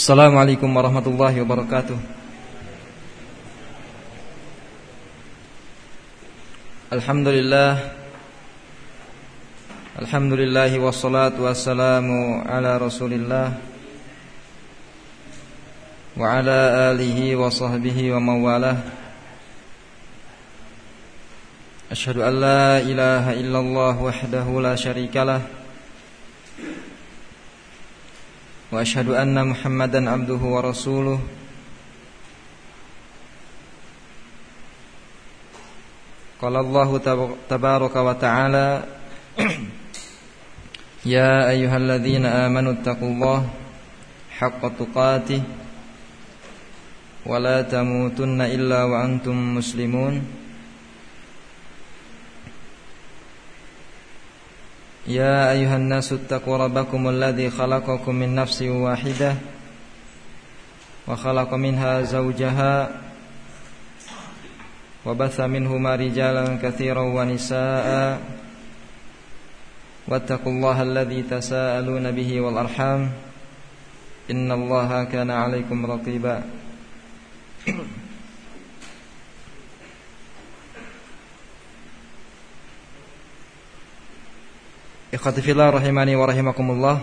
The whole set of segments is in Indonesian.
Assalamualaikum warahmatullahi wabarakatuh. Alhamdulillahi wassalatu wassalamu ala Rasulillah wa ala alihi wa sahbihi wa mawalah. Asyhadu an la ilaha illallah wahdahu la syarikalah wa asyhadu anna Muhammadan abduhu wa rasuluh. Qala Allahu tabaraka wa ta'ala ya ayyuhalladzina amanu taqullaha haqqa tuqatih wa la tamutunna illa wa antum muslimun. Ya ayuhan nasu attaqu rabbakum alladzi khalaqakum min nafsin wahidah wa khalaqa minha zawjaha wa batha minhuma rijalan katsiran wa nisaa'a wattaqullaha alladzi tasaaluna bihi wal arham innallaha kana 'alaikum raqiba. Ikhwati fillah rahimani wa rahimakumullah.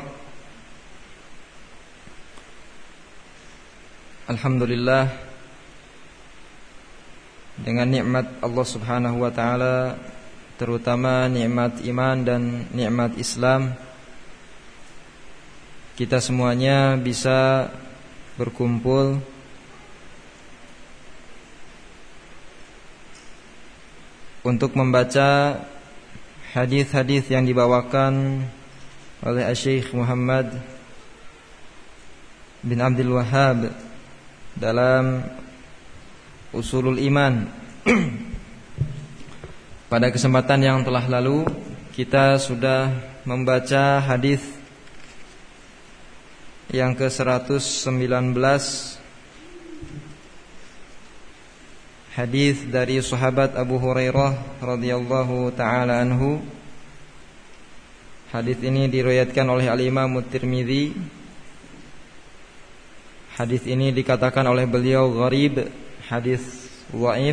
Alhamdulillah, dengan nikmat Allah Subhanahu wa taala, terutama nikmat iman dan nikmat Islam, kita semuanya bisa berkumpul untuk membaca hadis-hadis yang dibawakan oleh Syekh Muhammad bin Abdul Wahhab dalam Ushulul Iman. Pada kesempatan yang telah lalu kita sudah membaca hadis yang ke-119, hadis dari sahabat Abu Hurairah radhiyallahu taala anhu. Hadis ini diriwayatkan oleh Al-Imam At-Tirmidzi. Hadis ini dikatakan oleh beliau gharib, hadis dhaif.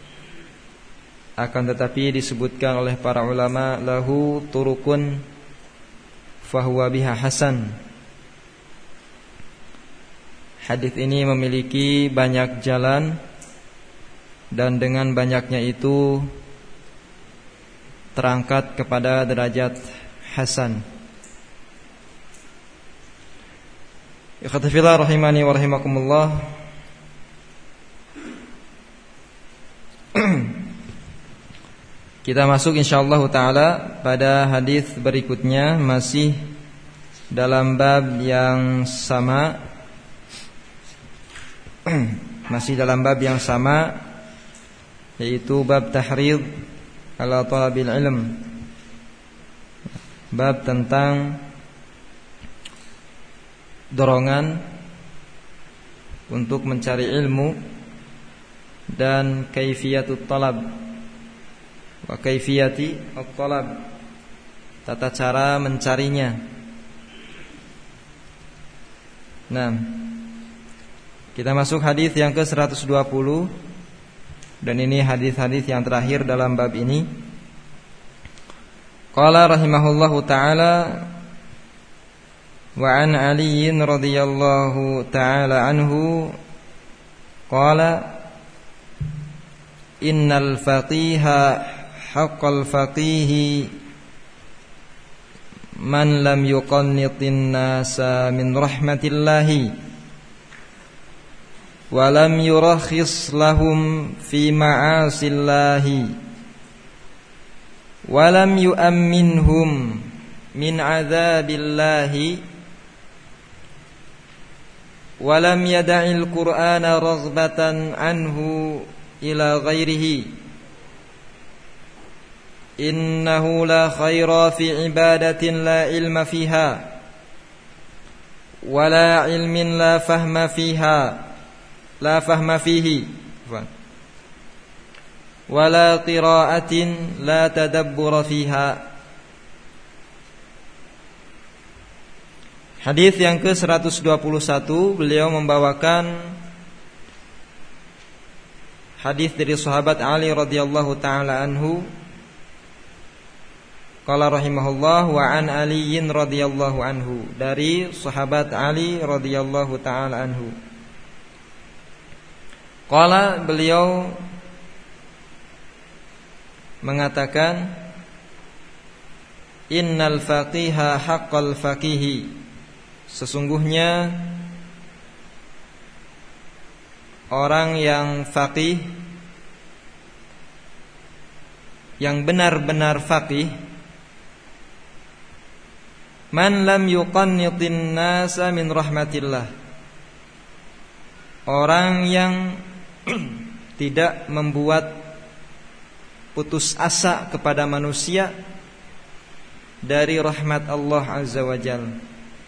Akan tetapi disebutkan oleh para ulama lahu turukun fahuwa biha hasan. Hadis ini memiliki banyak jalan, dan dengan banyaknya itu terangkat kepada derajat hasan. Ikhwati fillah rahimani wa rahimakumullah. Kita masuk insyaallah taala pada hadis berikutnya, masih dalam bab yang sama. Masih dalam bab yang sama, yaitu bab tahrid ala talabil ilm, bab tentang dorongan untuk mencari ilmu dan kaifiyatut talab wa kaifiyati at-talab, tata cara mencarinya. Nah, kita masuk hadis yang ke-120, dan ini hadis-hadis yang terakhir dalam bab ini. Qala rahimahullahu ta'ala wa an Ali radhiyallahu ta'ala anhu qala innal faqiha haqqal faqihi man lam yuqannitin nasa min rahmatillahi walam yurakhis lahum fi ma'asillahi walam yu'amminhum min azabillahi walam yada'il qur'ana raghbatan anhu ila ghairihi innahu la khaira fi ibadatin la ilma fiha wala ilmin la fahma fiha la fahma fihi wala qira'atin la tadabbura fiha. Hadis yang ke-121, beliau membawakan hadis dari sahabat Ali radhiyallahu taala anhu. Qala rahimahullah wa an Aliyin radhiyallahu anhu, dari sahabat Ali radhiyallahu taala anhu. Qala, beliau mengatakan, innal faqiha haqqal faqihi, sesungguhnya orang yang faqih, yang benar-benar faqih, man lam yuqannitin nasa min rahmatillah, orang yang tidak membuat putus asa kepada manusia dari rahmat Allah azza wa jalla.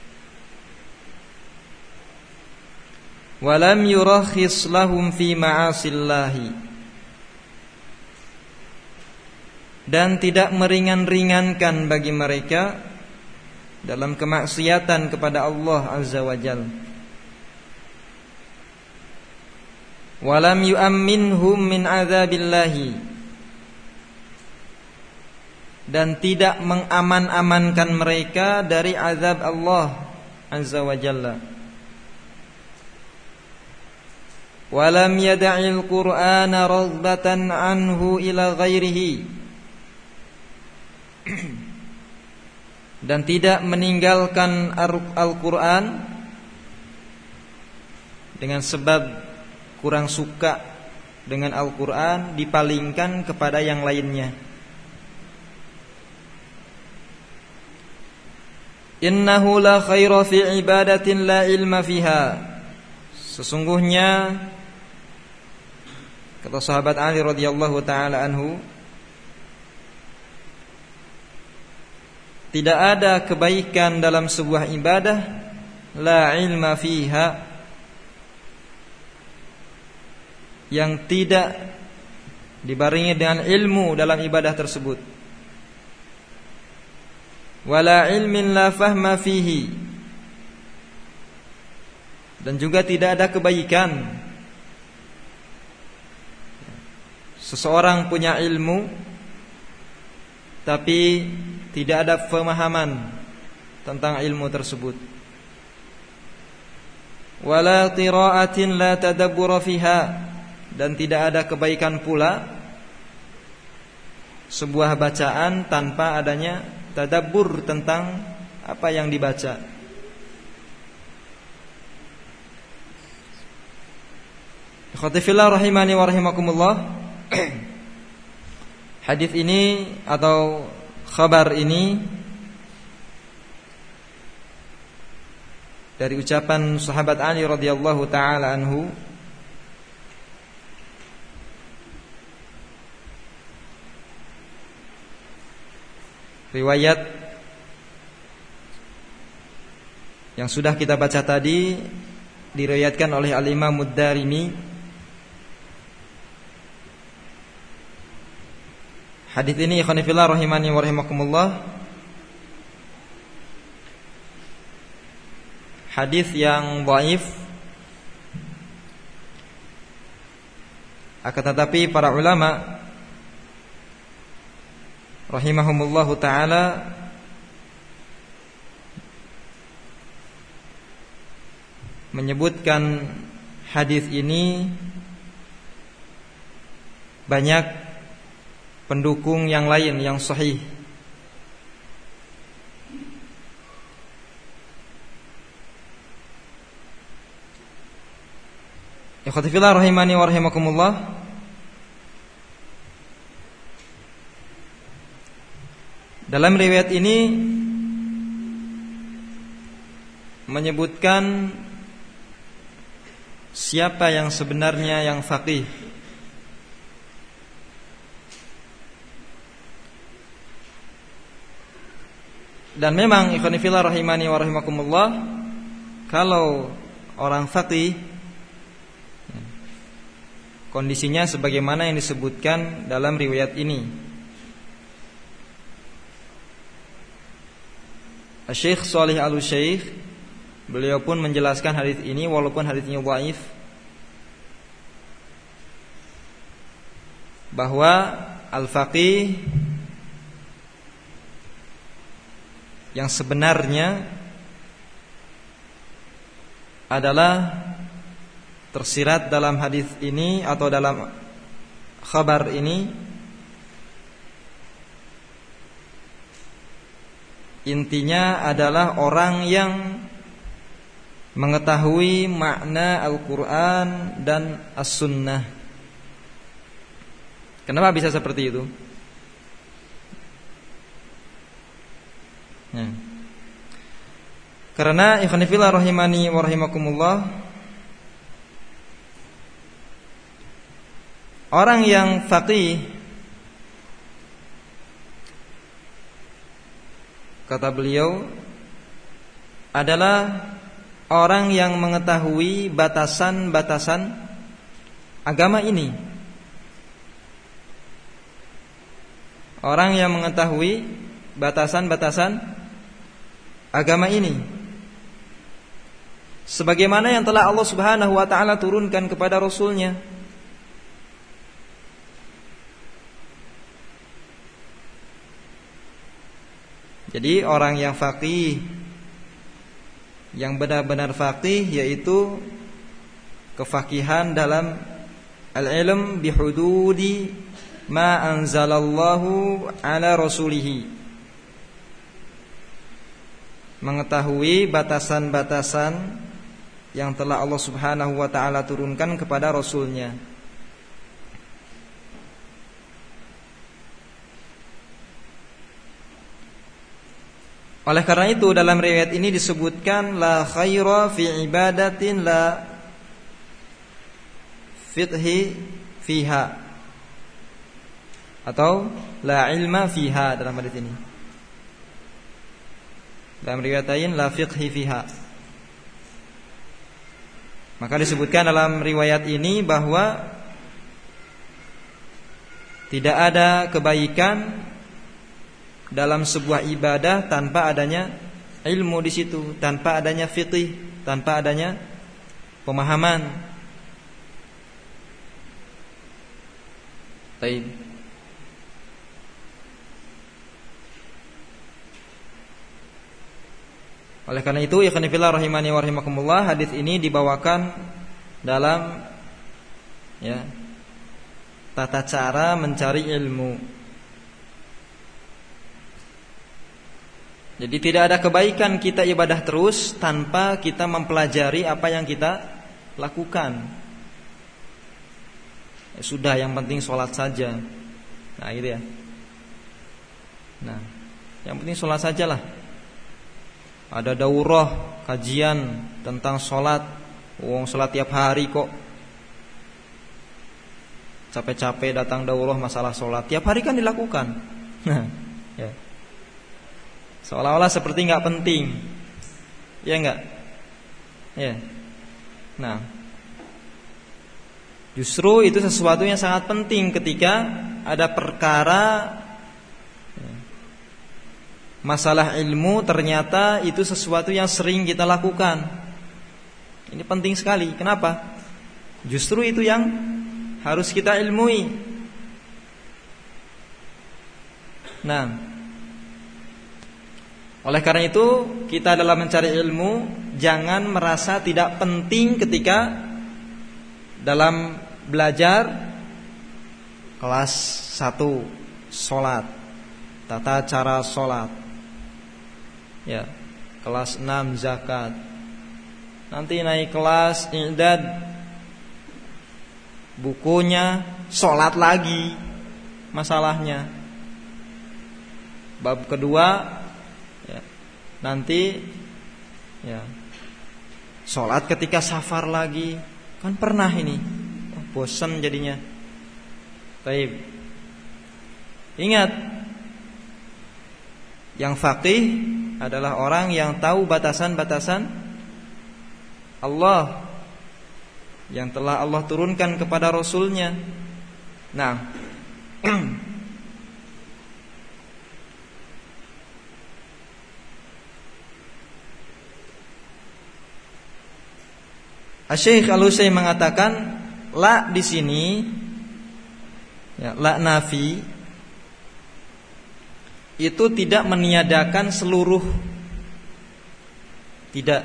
Walam yurakhis lahum fi ma'asillahi, dan tidak meringan-ringankan bagi mereka dalam kemaksiatan kepada Allah azza wa jalla. Walam yu'amminhum min azabillahi, dan tidak mengaman-amankan mereka dari azab Allah azza wa jalla. Walam yada'il Qur'ana raghbatan anhu ila ghairihi, dan tidak meninggalkan Al-Qur'an dengan sebab kurang suka dengan Al-Qur'an, dipalingkan kepada yang lainnya. Innahu la khaira fi ibadatin la ilma fiha, sesungguhnya kata sahabat Ali radhiyallahu taala anhu, tidak ada kebaikan dalam sebuah ibadah la ilma fiha, yang tidak dibarengi dengan ilmu dalam ibadah tersebut. Wala ilmin la fahma fihi, dan juga tidak ada kebaikan seseorang punya ilmu tapi tidak ada pemahaman tentang ilmu tersebut. Wala qira'atin la tadabbura fiha, dan tidak ada kebaikan pula sebuah bacaan tanpa adanya tadabbur tentang apa yang dibaca. Ikhwati fillah rahimani wa rahimakumullah. Hadis ini atau khabar ini dari ucapan sahabat Ali radhiyallahu taala anhu, riwayat yang sudah kita baca tadi diriwayatkan oleh Al-Imam Ad-Darimi. Hadis ini ikhwan fillah rahimani wa rahimakumullah, hadis yang dhaif, akan tetapi para ulama rahimahumullahu taala menyebutkan hadis ini banyak pendukung yang lain yang sahih. Ikhwati fillah rahimani wa rahimakumullah, dalam riwayat ini menyebutkan siapa yang sebenarnya yang faqih. Dan memang ikhwan fillah rahimani wa rahimakumullah, kalau orang faqih kondisinya sebagaimana yang disebutkan dalam riwayat ini. Syekh Shalih Al-Syekh Beliau pun menjelaskan hadis ini walaupun hadisnya dhaif, bahwa al-faqih yang sebenarnya adalah tersirat dalam hadis ini atau dalam khabar ini, intinya adalah orang yang mengetahui makna Al-Quran dan As-Sunnah. Kenapa bisa seperti itu? Karena ikhwan fillah rahimani wa rahimakumullah, orang yang faqih, kata beliau, adalah orang yang mengetahui batasan-batasan agama ini. Orang yang mengetahui batasan-batasan agama ini, sebagaimana yang telah Allah Subhanahu wa ta'ala turunkan kepada Rasul-Nya. Jadi orang yang faqih, yang benar-benar faqih, yaitu kefaqihan dalam al-ilm bihududi ma anzalallahu ala rasulihi, mengetahui batasan-batasan yang telah Allah Subhanahu wa ta'ala turunkan kepada Rasul-Nya. Oleh karena itu dalam riwayat ini disebutkan la khaira fi ibadatin la fiqhi fiha, atau la ilma fiha dalam hadis ini. Dalam riwayat lain la fiqhi fiha. Maka disebutkan dalam riwayat ini bahwa tidak ada kebaikan dalam sebuah ibadah tanpa adanya ilmu di situ, tanpa adanya fiqih, tanpa adanya pemahaman. Baik. Oleh karena itu, ikhwan fillah rahimani wa rahimakumullah, hadis ini dibawakan dalam tata cara mencari ilmu. Jadi tidak ada kebaikan kita ibadah terus tanpa kita mempelajari apa yang kita lakukan. Ya sudah, yang penting sholat saja. Nah gitu ya. Nah, yang penting sholat sajalah. Ada daurah kajian tentang sholat, sholat tiap hari kok. Capek-capek datang daurah masalah sholat, tiap hari kan dilakukan. Nah, ya. Seolah-olah seperti nggak penting, ya nggak? Ya. Nah, justru itu sesuatu yang sangat penting ketika ada perkara masalah ilmu, ternyata itu sesuatu yang sering kita lakukan. Ini penting sekali. Kenapa? Justru itu yang harus kita ilmui. Nah, oleh karena itu kita dalam mencari ilmu jangan merasa tidak penting ketika dalam belajar kelas 1 sholat, tata cara sholat, ya, kelas 6 zakat, nanti naik kelas i'dad, bukunya sholat lagi masalahnya. Bab kedua nanti ya sholat ketika safar lagi, kan pernah ini, bosan jadinya. Baik, ingat, yang faqih adalah orang yang tahu batasan-batasan Allah yang telah Allah turunkan kepada Rasul-Nya. Nah, Syekh Al-Utsaimin mengatakan la di sini ya, la nafi itu tidak meniadakan seluruh, tidak.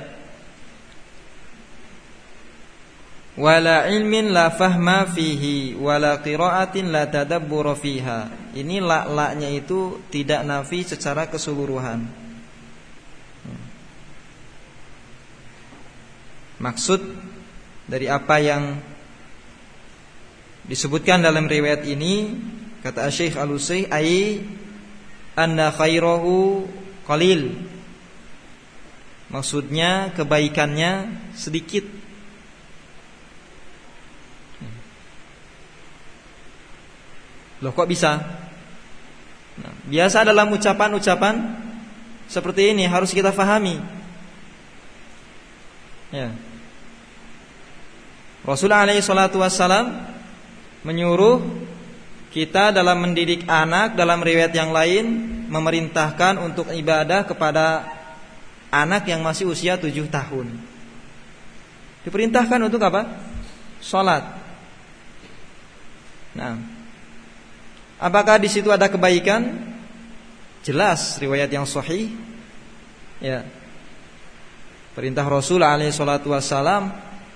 Wala ilmin la fahma fihi wala qiraatin la tadabbura fiha. Ini la-nya itu tidak nafi secara keseluruhan. Maksud dari apa yang disebutkan dalam riwayat ini, kata Syekh Al-Utsaimin, ai anna khairahu qalil. Maksudnya kebaikannya sedikit. Loh kok bisa? Nah, biasa dalam ucapan-ucapan seperti ini harus kita fahami. Ya. Rasulullah alaihi salatu wassalam menyuruh kita dalam mendidik anak, dalam riwayat yang lain memerintahkan untuk ibadah kepada anak yang masih usia 7 tahun. Diperintahkan untuk apa? Salat. Nah, apakah di situ ada kebaikan? Jelas riwayat yang sahih. Ya. Perintah Rasul alaihi salatu wassalam.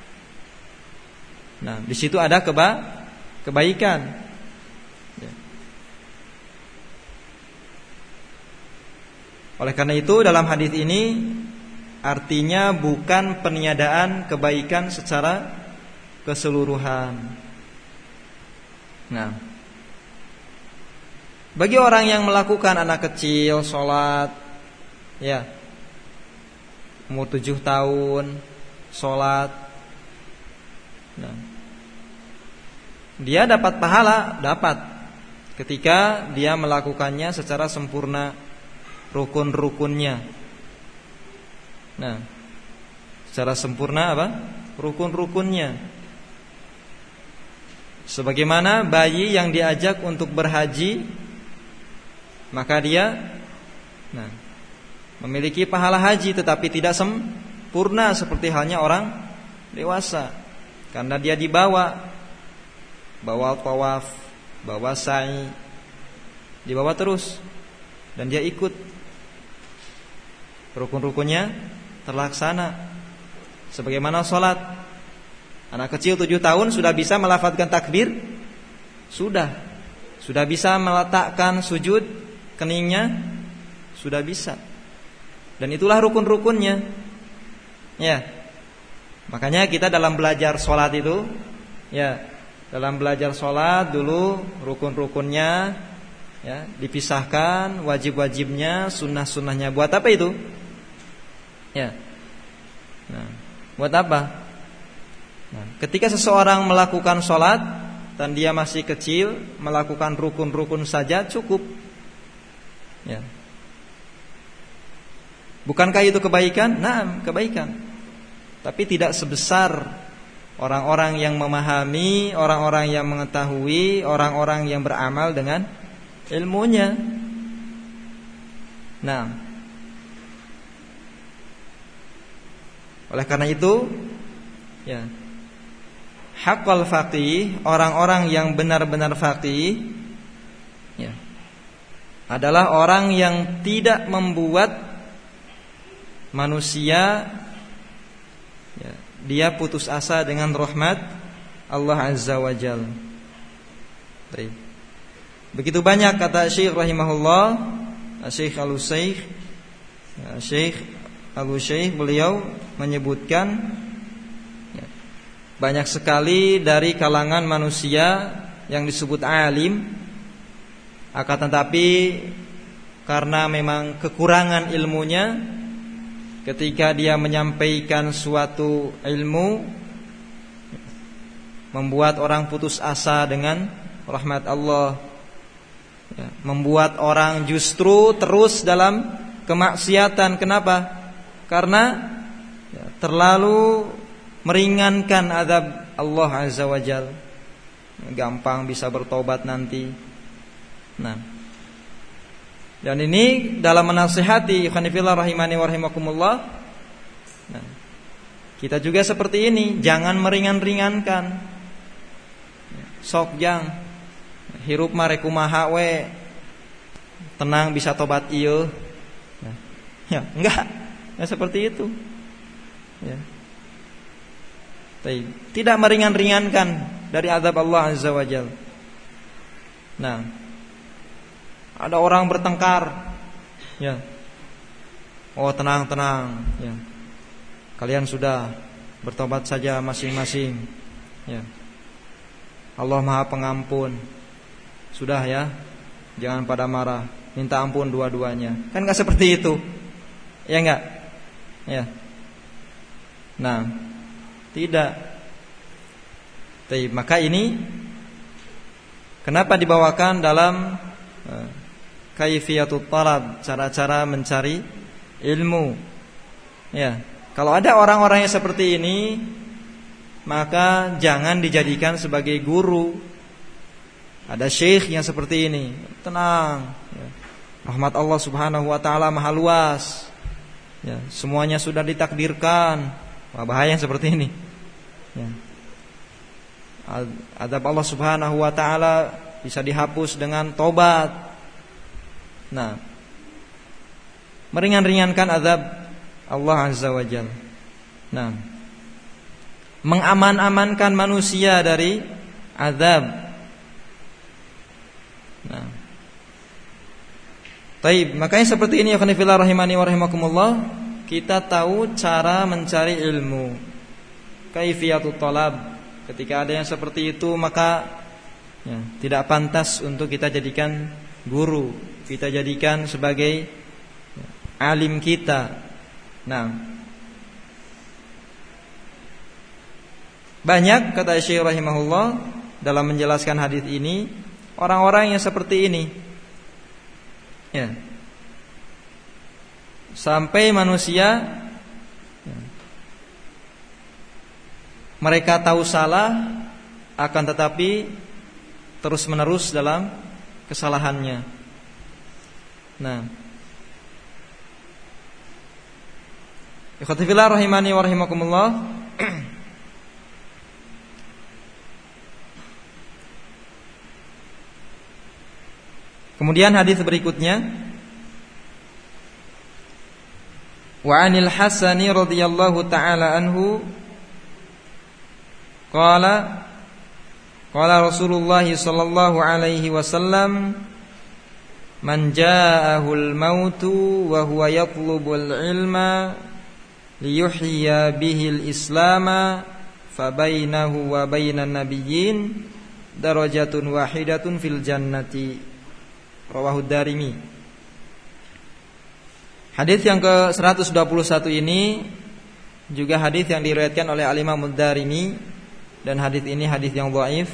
Nah, di situ ada kebaikan. Ya. Oleh karena itu dalam hadis ini artinya bukan peniadaan kebaikan secara keseluruhan. Nah, bagi orang yang melakukan anak kecil sholat, ya, umur 7 tahun sholat, nah, dia dapat pahala, dapat ketika dia melakukannya secara sempurna, rukun-rukunnya. Nah, secara sempurna apa? Rukun-rukunnya. Sebagaimana bayi yang diajak untuk berhaji, maka dia memiliki pahala haji, tetapi tidak sempurna seperti halnya orang dewasa, karena dia dibawa tawaf, bawa sa'i, dibawa terus, dan dia ikut. Rukun-rukunnya terlaksana. Sebagaimana sholat, anak kecil 7 tahun sudah bisa melafadzkan takbir, sudah bisa meletakkan sujud keningnya, sudah bisa. Dan itulah rukun-rukunnya. Ya. Makanya kita dalam belajar sholat itu, ya, dalam belajar sholat dulu rukun-rukunnya, ya, dipisahkan, wajib-wajibnya, sunnah-sunnahnya. Buat apa itu? Ya. Nah, buat apa? Nah, ketika seseorang melakukan sholat dan dia masih kecil, melakukan rukun-rukun saja cukup. Ya. Bukankah itu kebaikan? Nah, kebaikan. Tapi tidak sebesar orang-orang yang memahami, orang-orang yang mengetahui, orang-orang yang beramal dengan ilmunya. Nah, oleh karena itu, ya, haqqal faqih, orang-orang yang benar-benar faqih, ya, adalah orang yang tidak membuat manusia, ya, dia putus asa dengan rahmat Allah Azza wa Jalla. Baik. Begitu banyak kata Syekh rahimahullah, Syekh Al-Utsaimin, Syekh Al-Utsaimin, beliau menyebutkan, ya, banyak sekali dari kalangan manusia yang disebut alim, akan tetapi karena memang kekurangan ilmunya, ketika dia menyampaikan suatu ilmu, membuat orang putus asa dengan rahmat Allah, ya, membuat orang justru terus dalam kemaksiatan. Kenapa? Karena, ya, terlalu meringankan azab Allah Azza wa Jalla, gampang bisa bertobat nanti. Nah, dan ini dalam menasihati ikhwanifillah rahimani wa rahimakumullah, nah, Kita juga seperti ini, jangan meringan-ringankan. Sok jang hirup mare kumaha we, tenang bisa tobat ieu. Ya, enggak seperti itu. Ya. Tidak meringan-ringankan dari azab Allah Azza wa Jalla. Nah, ada orang bertengkar, ya. Oh, tenang, ya. Kalian sudah bertobat saja masing-masing, ya. Allah Maha Pengampun. Sudah ya, jangan pada marah, minta ampun dua-duanya. Kan enggak seperti itu. Ya enggak? Ya. Nah, tidak. Maka ini kenapa dibawakan dalam kaifiyatut talab, cara-cara mencari ilmu. Ya, kalau ada orang-orang yang seperti ini, maka jangan dijadikan sebagai guru. Ada syekh yang seperti ini, tenang. Ya. Rahmat Allah Subhanahu wa taala maha luas. Ya, semuanya sudah ditakdirkan. Wah, bahaya yang seperti ini. Ya. Azab Allah Subhanahu wa taala bisa dihapus dengan tobat. Nah, meringan-ringankan azab Allah Azza wa Jalla. Nah, mengaman-amankan manusia dari azab. Nah, taib, makanya seperti ini ya khonifillah rahimani wa rahimakumullah, kita tahu cara mencari ilmu. Kaifiyatut talab. Ketika ada yang seperti itu, maka ya, tidak pantas untuk kita jadikan guru, kita jadikan sebagai ya, alim kita. Nah, banyak kata Syekh rahimahullah dalam menjelaskan hadis ini, orang-orang yang seperti ini, ya, sampai manusia ya, mereka tahu salah, akan tetapi terus menerus dalam kesalahannya. Nah, ikhwati fillah rahimani wa rahimakumullah. Kemudian hadis berikutnya, wa 'anil Hasani radhiyallahu taala anhu qala Rasulullah sallallahu alaihi wasallam, man ja'ahul mautu wa huwa yatlubul ilma liyuhyiya bihil islama fabainahu wa bainan nabiyyin darajatun wahidatun fil jannati. Rawahu Darimi. Hadis yang ke-121 ini juga hadis yang diriwayatkan oleh Al-Imam Ad-Darimi, dan hadis ini hadis yang dhaif.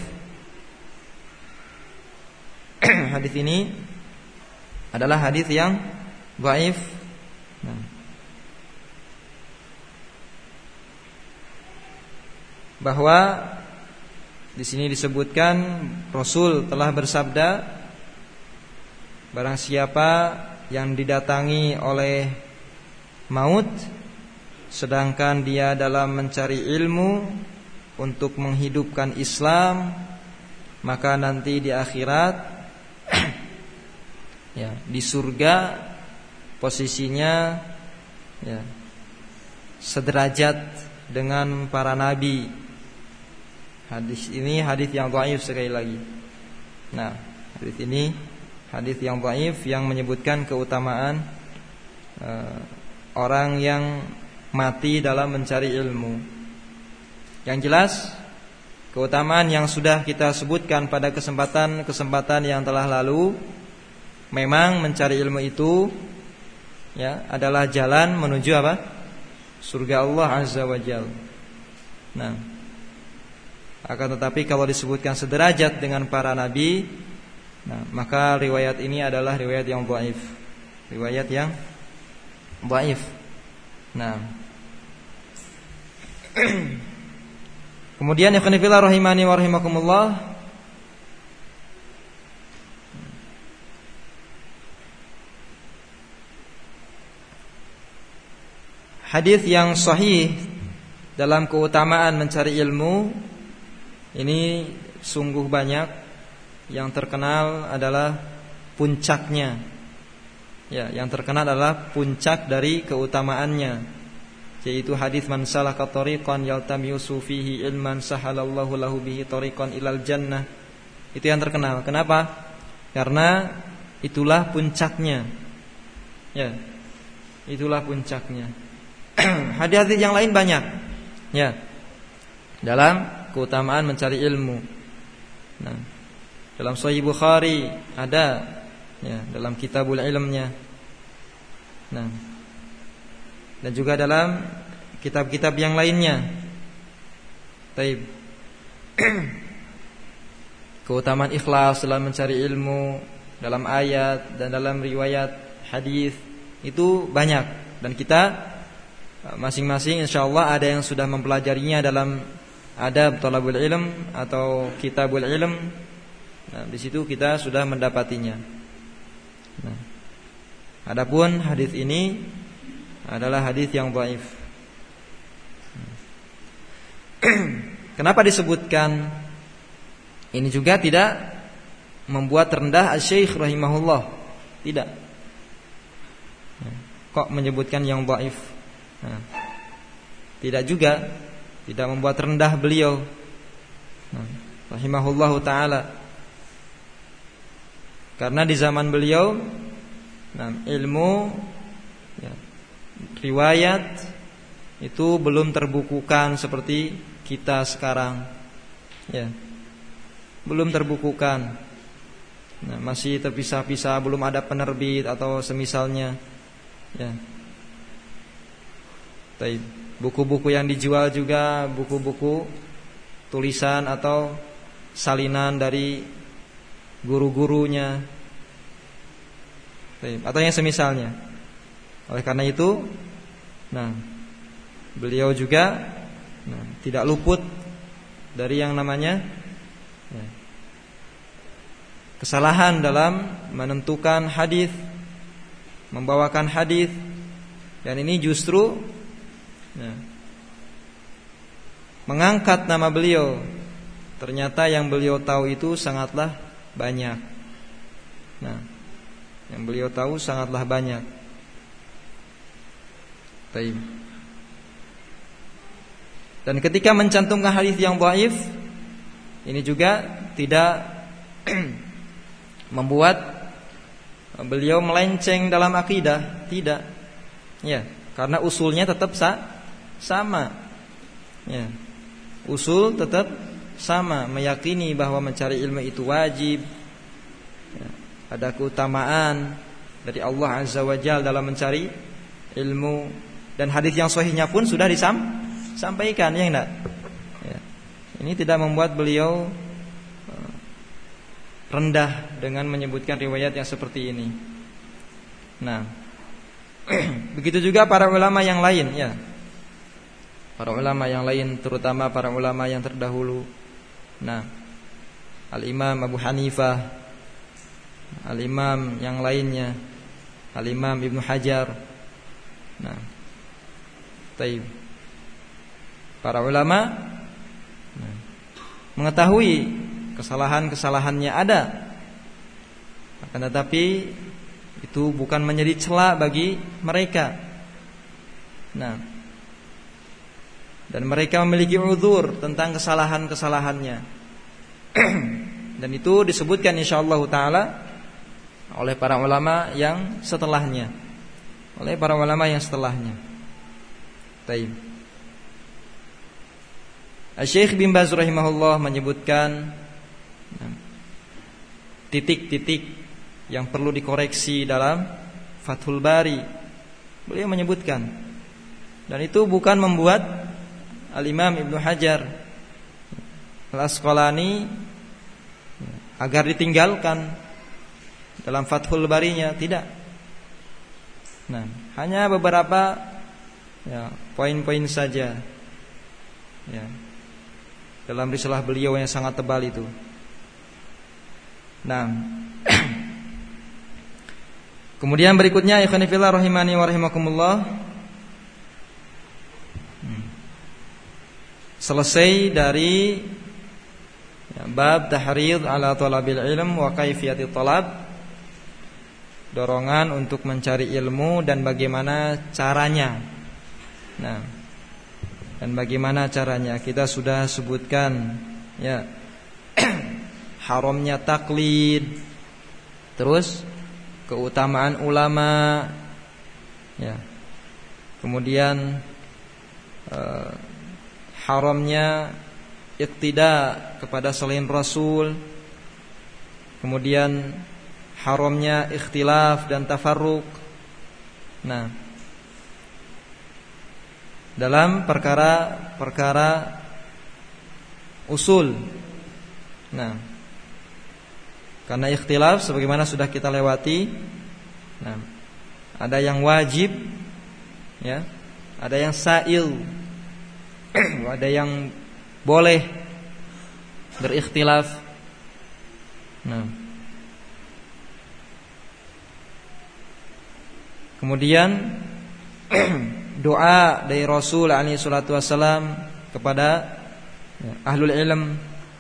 Hadis ini adalah hadis yang dhaif. Nah, bahwa di sini disebutkan Rasul telah bersabda, barang siapa yang didatangi oleh maut sedangkan dia dalam mencari ilmu untuk menghidupkan Islam, maka nanti di akhirat ya, di surga posisinya ya, sederajat dengan para nabi. Hadis ini hadis yang dhaif sekali lagi. Nah, hadis ini hadis yang dhaif yang menyebutkan keutamaan orang yang mati dalam mencari ilmu. Yang jelas, keutamaan yang sudah kita sebutkan pada kesempatan yang telah lalu, memang mencari ilmu itu ya adalah jalan menuju apa? Surga Allah Azza wa Jalla. Nah, akan tetapi kalau disebutkan sederajat dengan para nabi, nah, maka riwayat ini adalah riwayat yang dhaif. Riwayat yang dhaif. Nah, kemudian ikhwan fillah rahimani wa rahimakumullah, hadis yang sahih dalam keutamaan mencari ilmu ini sungguh banyak. Yang terkenal adalah puncaknya. Ya, yang terkenal adalah puncak dari keutamaannya, yaitu hadis man salaka tariqan yaltamisu fihi ilman sahalallahu lahu bihi tariqan ilal jannah. Itu yang terkenal. Kenapa? Karena itulah puncaknya. Ya. Itulah puncaknya. Hadis-hadis yang lain banyak. Ya. Dalam keutamaan mencari ilmu. Nah, dalam Sahih Bukhari ada, ya, dalam Kitabul Ilmnya. Nah, dan juga dalam kitab-kitab yang lainnya. Taib. Keutamaan ikhlas dalam mencari ilmu, dalam ayat dan dalam riwayat hadis itu banyak, dan kita masing-masing insyaallah ada yang sudah mempelajarinya dalam adab thalabul ilm atau kitabul ilm. Nah, di situ kita sudah mendapatinya. Nah, adapun hadis ini adalah hadis yang dhaif. Kenapa disebutkan? Ini juga tidak membuat rendah Asy-Syaikh rahimahullah. Tidak. Kok menyebutkan yang dhaif? Nah, tidak juga, tidak membuat rendah beliau. Nah, rahimahullahu taala. Karena di zaman beliau, nah, ilmu, ya, riwayat itu belum terbukukan seperti kita sekarang, ya, belum terbukukan. Nah, masih terpisah-pisah, belum ada penerbit atau semisalnya, ya. Buku-buku yang dijual juga buku-buku tulisan atau salinan dari guru-gurunya, atau yang semisalnya. Oleh karena itu, nah, beliau juga, nah, tidak luput dari yang namanya, ya, kesalahan dalam menentukan hadis, membawakan hadis, dan ini justru, ya, mengangkat nama beliau. Ternyata yang beliau tahu itu sangatlah banyak. Nah, yang beliau tahu sangatlah banyak. Baik. Dan ketika mencantumkan hadis yang dhaif, ini juga tidak membuat beliau melenceng dalam akidah, tidak. Ya, karena usulnya tetap sama. Ya. Usul tetap sama, meyakini bahwa mencari ilmu itu wajib. Ya. Ada keutamaan dari Allah Azza wa Jalla dalam mencari ilmu, dan hadis yang sahihnya pun sudah disampaikan, ya enggak? Ya. Ini tidak membuat beliau rendah dengan menyebutkan riwayat yang seperti ini. Nah, begitu juga para ulama yang lain, ya. Para ulama yang lain, terutama para ulama yang terdahulu. Nah, Al-Imam Abu Hanifah, Al-Imam yang lainnya, Al-Imam Ibnu Hajar. Nah, taib. Para ulama, nah, mengetahui kesalahan-kesalahannya ada, akan tetapi itu bukan menjadi celah bagi mereka. Nah, dan mereka memiliki uzur tentang kesalahan-kesalahannya. Dan itu disebutkan insyaallah taala oleh para ulama yang setelahnya. Taib. Syekh bin Baz rahimahullah menyebutkan titik-titik yang perlu dikoreksi dalam Fathul Bari. Beliau menyebutkan, dan itu bukan membuat Al-Imam Ibnu Hajar Al-Asqalani agar ditinggalkan dalam Fathul Barinya, tidak. Nah, hanya beberapa, ya, poin-poin saja, ya, dalam risalah beliau yang sangat tebal itu. Nah, kemudian berikutnya, ikhwan fillah rahimani wa rahimakumullah, selesai dari bab tahrid ala talabil ilm wa kaifiyati talab, dorongan untuk mencari ilmu dan bagaimana caranya. Nah, dan bagaimana caranya kita sudah sebutkan ya. Haramnya taklid, terus keutamaan ulama ya. Kemudian haramnya iqtida kepada selain Rasul. Kemudian haramnya ikhtilaf dan tafarruq. Nah, dalam perkara usul. Nah, karena ikhtilaf sebagaimana sudah kita lewati. Nah, ada yang wajib ya, ada yang sa'il, ada yang boleh berikhtilaf. Nah, kemudian doa dari Rasul alaihi salatu wasallam kepada ahlul ilm,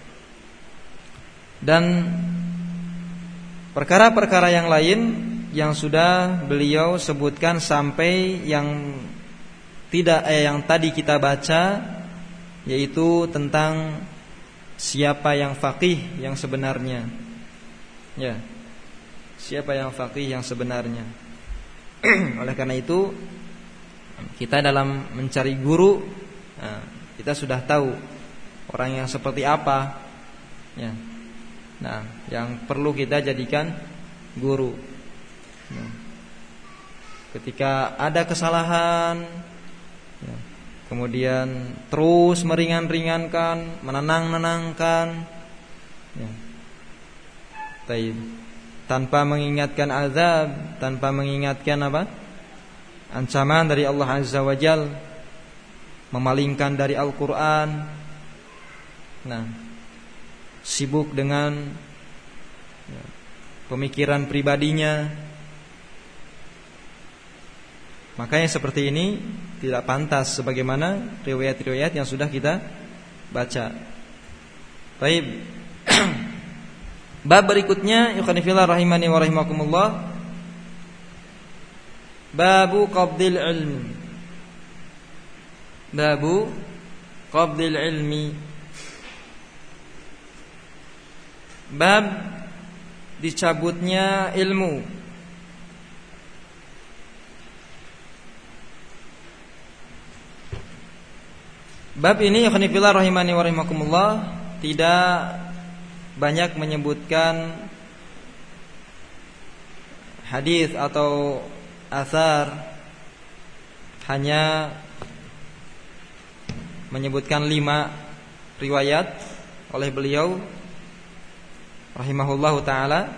dan perkara-perkara yang lain yang sudah beliau sebutkan sampai yang yang tadi kita baca, yaitu tentang siapa yang faqih yang sebenarnya. Ya. Siapa yang faqih yang sebenarnya. Oleh karena itu kita dalam mencari guru, kita sudah tahu orang yang seperti apa ya. Nah, yang perlu kita jadikan guru. Nah, ketika ada kesalahan ya, kemudian terus meringan-ringankan, menenang-nenangkan ya. Taib. Tanpa mengingatkan azab, tanpa mengingatkan apa? Ancaman dari Allah Azza wa Jalla, memalingkan dari Al-Quran. Nah, sibuk dengan ya, pemikiran pribadinya. Makanya seperti ini tidak pantas sebagaimana riwayat-riwayat yang sudah kita baca. Baik. Bab berikutnya, ikhwanifillah rahimani wa rahimakumullah, babu qabdil ilmi. Babu qabdil ilmi. Bab dicabutnya ilmu. Bab ini ikhwanifillah rahimani wa rahimakumullah tidak banyak menyebutkan hadis atau athar, hanya menyebutkan 5 riwayat oleh beliau rahimahullahu ta'ala.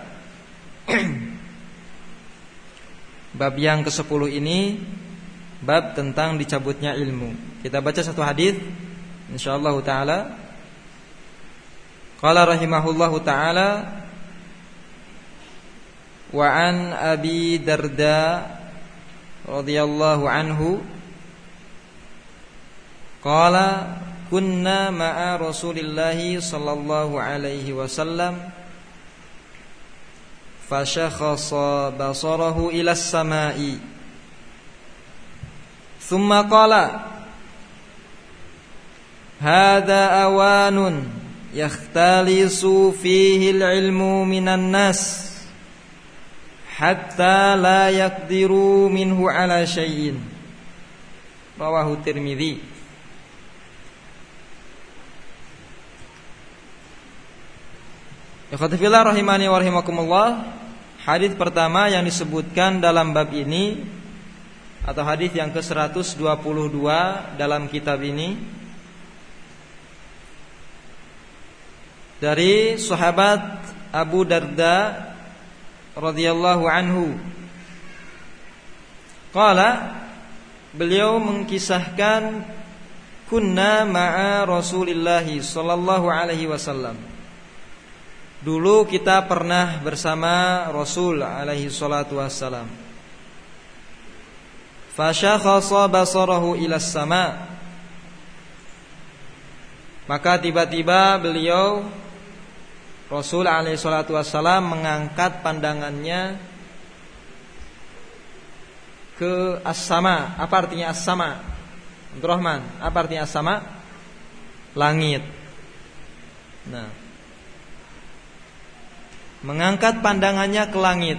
Bab yang ke-10 ini bab tentang dicabutnya ilmu. Kita baca satu hadis insyaallah ta'ala. Qala rahimahullahu ta'ala, wa an Abi Darda radhiyallahu anhu qala kunna ma'a Rasulillahi sallallahu alaihi wasallam fashakhasa basarahu ila as-sama'i thumma qala hadha awanun yakhtalisu fihi al-ilmu minan nas hatta la yaqdiru minhu ala syai'in. Rawahu Tirmidzi. Ikhwatifillah rahimani wa rahimakumullah. Hadis pertama yang disebutkan dalam bab ini, atau hadis yang ke-122 dalam kitab ini, dari sahabat Abu Darda radhiyallahu anhu. Qala, beliau mengkisahkan, kunna ma'a Rasulillah sallallahu alaihi wasallam. Dulu kita pernah bersama Rasul alaihi salatu wassalam. Fashakhasa basarahu ila sama. Maka tiba-tiba beliau Rasul alaihi salatu wassalam mengangkat pandangannya ke as-sama. Apa artinya as-sama? Abdurrahman, apa artinya as-sama? Langit. Nah, mengangkat pandangannya ke langit.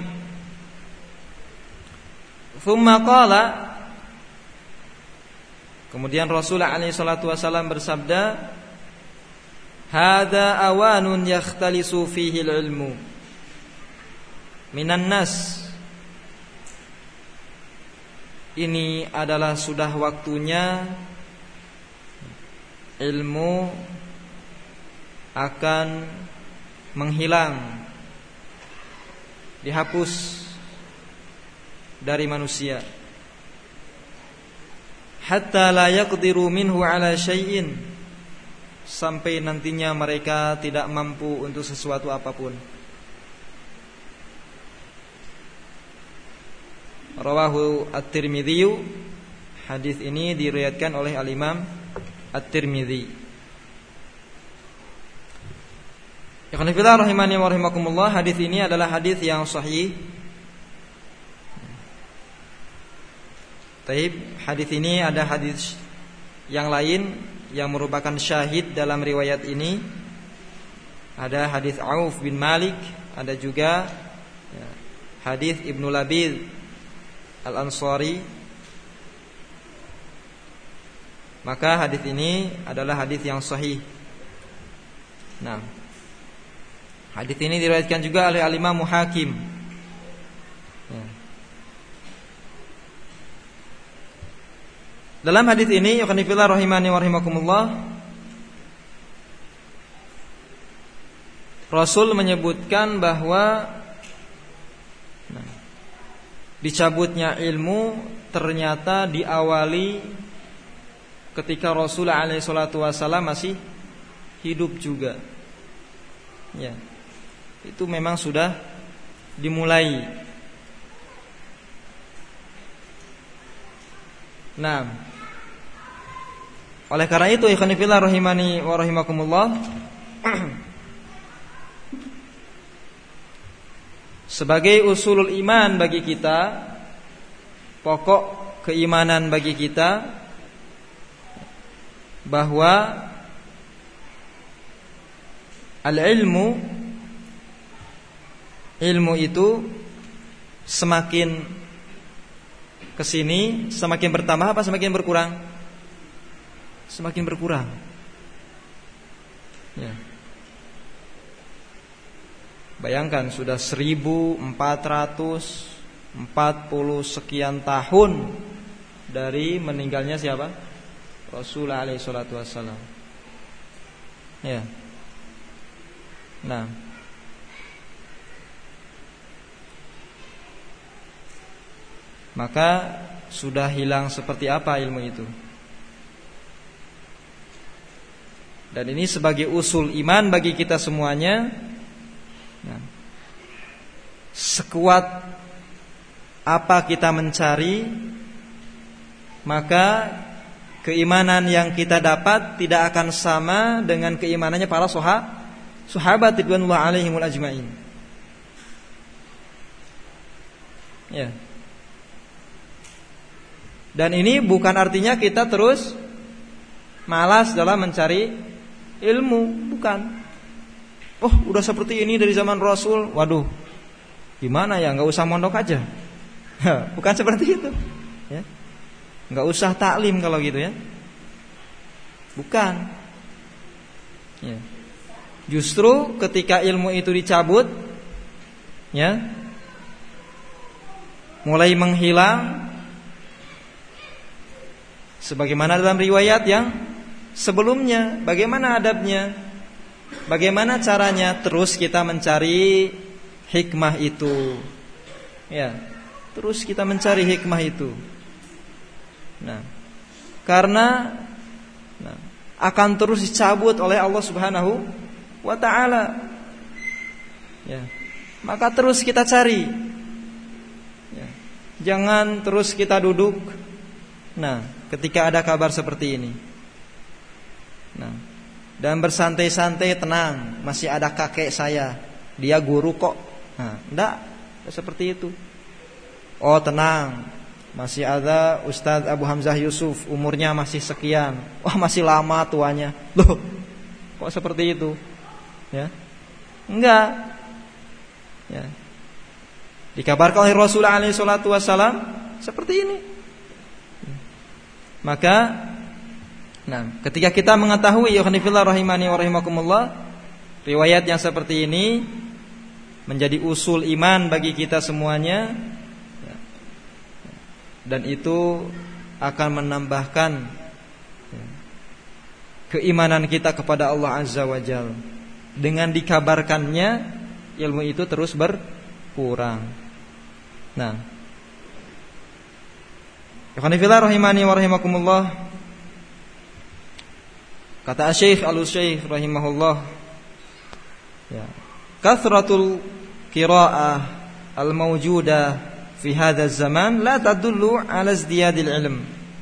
Tsumma qala, kemudian Rasul alaihi salatu wasallam bersabda, "Hadza awanun yakhtalisu fihi al-ilmu minan nas." Ini adalah sudah waktunya ilmu akan menghilang, dihapus dari manusia, hatta la yaqdiru minhu ala syai'in, sampai nantinya mereka tidak mampu untuk sesuatu apapun. Rawahu At-Tirmidzi. Hadis ini diriwayatkan oleh Al-Imam At-Tirmidzi. Ikhwan fillah rahimani wa rahimakumullah, hadis ini adalah hadis yang sahih. Taib, hadis ini ada hadis yang lain yang merupakan syahid dalam riwayat ini. Ada hadis Auf bin Malik, ada juga hadis Ibnu Labid Al-Ansari. Maka hadis ini adalah hadis yang sahih. Nah, hadis ini diriwayatkan juga oleh Al-Imam Hakim. Ya. Dalam hadis ini, ya kanifillah rahimani wa rahimakumullah, Rasul menyebutkan bahwa dicabutnya ilmu ternyata diawali ketika Rasulullah alaihi salatu wasallam masih hidup juga. Ya. Itu memang sudah dimulai. Nah, oleh karena itu ikhwan fillah rahimani wa rahimakumullah, sebagai usulul iman bagi kita, pokok keimanan bagi kita, bahwa al-ilmu, ilmu itu semakin kesini semakin bertambah apa semakin berkurang? Semakin berkurang. Ya. Bayangkan sudah 1440 sekian tahun dari meninggalnya siapa? Rasulullah alaihi salatu wassalam. Ya. Nah, maka sudah hilang seperti apa ilmu itu. Dan ini sebagai usul iman bagi kita semuanya. Nah, sekuat apa kita mencari, maka keimanan yang kita dapat tidak akan sama dengan keimanannya para sahabat ridwanullah alaihimul ajmain. Ya. Dan ini bukan artinya kita terus malas dalam mencari ilmu, bukan. Oh, udah seperti ini dari zaman Rasul. Waduh, gimana ya? Nggak usah mondok aja. Bukan seperti itu. Ya. Nggak usah taklim kalau gitu ya. Bukan. Ya. Justru ketika ilmu itu dicabut, ya, mulai menghilang, sebagaimana dalam riwayat yang sebelumnya. Bagaimana adabnya? Bagaimana caranya? Terus kita mencari hikmah itu. Ya, terus kita mencari hikmah itu. Nah, karena akan terus dicabut oleh Allah Subhanahu wa ta'ala. Ya, maka terus kita cari. Ya, jangan terus kita duduk. Nah, ketika ada kabar seperti ini. Nah, dan bersantai-santai tenang, masih ada kakek saya, dia guru kok. Nah, enggak seperti itu. Oh tenang, masih ada Ustadz Abu Hamzah Yusuf, umurnya masih sekian. Wah masih lama tuanya. Loh, kok seperti itu? Ya, enggak. Ya. Dikabarkan oleh Rasulullah SAW seperti ini. Maka, nah, ketika kita mengetahui yakhnifillah rahimani wa rahimakumullah, riwayat yang seperti ini menjadi usul iman bagi kita semuanya, dan itu akan menambahkan keimanan kita kepada Allah Azza wa Jalla. Dengan dikabarkannya ilmu itu terus berkurang. Nah, ikhwanifillah rahimani wa rahimakumullah, kata Syekh Al-Syekh rahimahullah, ya, kathratul qiraa'ah al-mawjudah fi hadha zaman la tadullu ala izdiyadil ilm.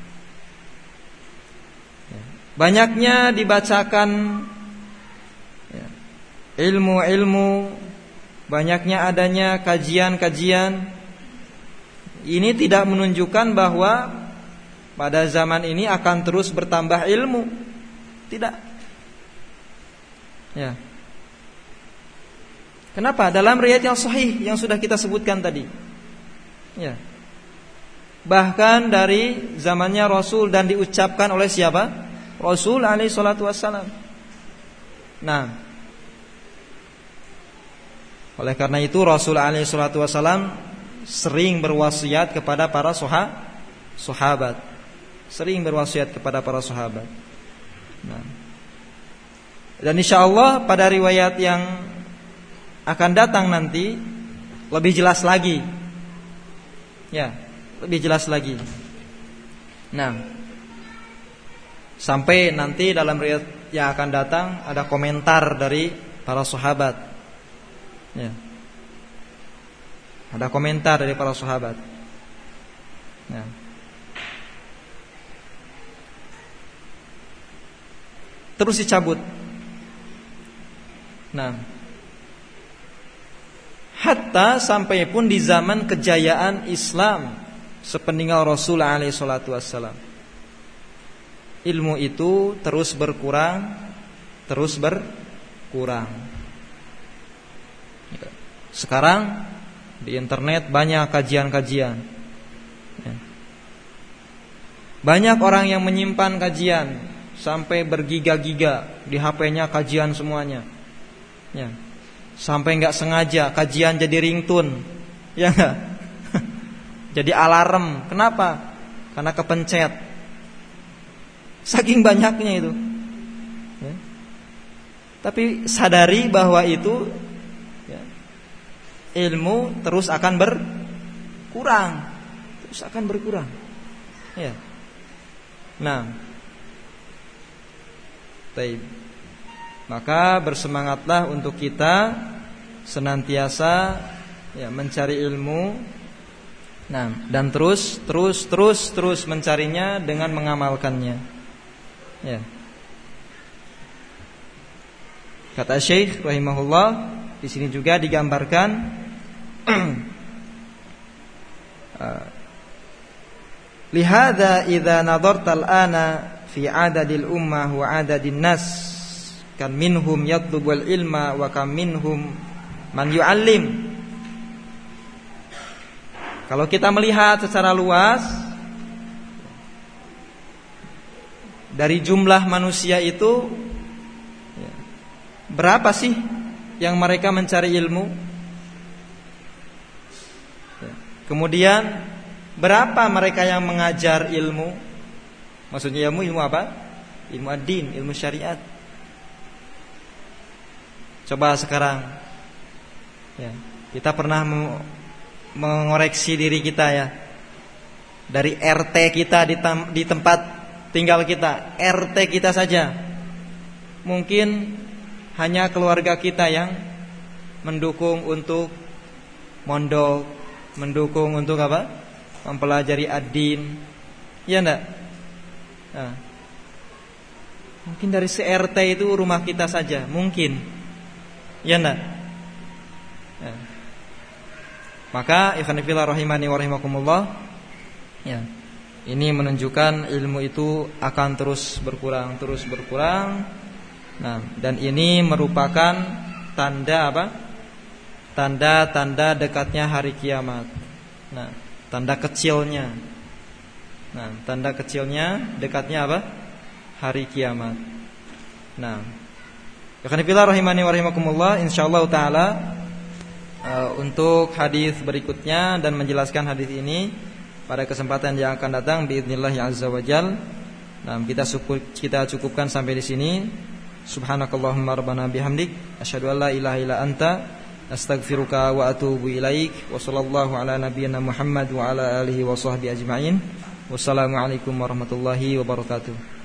Banyaknya dibacakan ilmu-ilmu, banyaknya adanya kajian-kajian, ini tidak menunjukkan bahwa pada zaman ini akan terus bertambah ilmu. Tidak. Ya. Kenapa? Dalam riwayat yang sahih yang sudah kita sebutkan tadi. Ya. Bahkan dari zamannya Rasul dan diucapkan oleh siapa? Rasul alaihi salatu wassalam. Nah, oleh karena itu Rasul alaihi salatu wassalam sering berwasiat kepada para sahabat. Sering berwasiat kepada para sahabat. Nah, dan insyaallah pada riwayat yang akan datang nanti lebih jelas lagi. Ya, lebih jelas lagi. Nah, sampai nanti dalam riwayat yang akan datang ada komentar dari para sahabat. Ya. Ada komentar dari para sahabat. Ya. Terus dicabut. Nah, hatta sampai pun di zaman kejayaan Islam sepeninggal Rasul alaihi salatu wassalam, ilmu itu terus berkurang. Sekarang di internet banyak kajian-kajian. Banyak orang yang menyimpan kajian sampai bergiga-giga di HP-nya kajian semuanya. Ya. Sampai enggak sengaja kajian jadi ringtone. Ya enggak? Jadi alarm. Kenapa? Karena kepencet. Saking banyaknya itu. Ya. Tapi sadari bahwa itu ilmu terus akan berkurang. Ya. Nah, baik. Maka bersemangatlah untuk kita senantiasa mencari ilmu. Nah, dan terus mencarinya dengan mengamalkannya. Ya. Kata Syekh rahimahullah, di sini juga digambarkan lihada idza nadarta al-ana fi adadil ummah wa adadin nas kan minhum yatlubul ilma wa kam minhum man yu'allim. Kalau kita melihat secara luas dari jumlah manusia itu, berapa sih yang mereka mencari ilmu? Kemudian berapa mereka yang mengajar ilmu? Maksudnya ilmu apa? Ilmu ad-din, ilmu syariat. Coba sekarang kita pernah mengoreksi diri kita ya. Dari RT kita di tempat tinggal kita, RT kita saja, mungkin hanya keluarga kita yang mendukung untuk mondok, mendukung untuk apa? Mempelajari ad-din. Ya enggak? Nah. Mungkin dari CRT itu rumah kita saja, mungkin. Ya enggak? Ya. Maka ikhwan fillah rahimani wa rahimakumullah, ya. Ini menunjukkan ilmu itu akan terus berkurang. Nah, dan ini merupakan tanda apa? Tanda-tanda dekatnya hari kiamat. Nah, tanda kecilnya. Nah, tanda kecilnya dekatnya apa? Hari kiamat. Nah, ikhwan fillah rahimani wa rahimakumullah, insyaallah taala untuk hadis berikutnya dan menjelaskan hadis ini pada kesempatan yang akan datang biidznillah azza wajal. Nah, kita cukupkan sampai di sini. Subhanakallahumma rabbana bihamdik asyhadu an la ilaha illa anta astaghfiruka wa atubu ilaik. Wa sallallahu ala nabiyyina Muhammad wa ala alihi wa sahbihi ajma'in. Wassalamualaikum warahmatullahi wabarakatuh.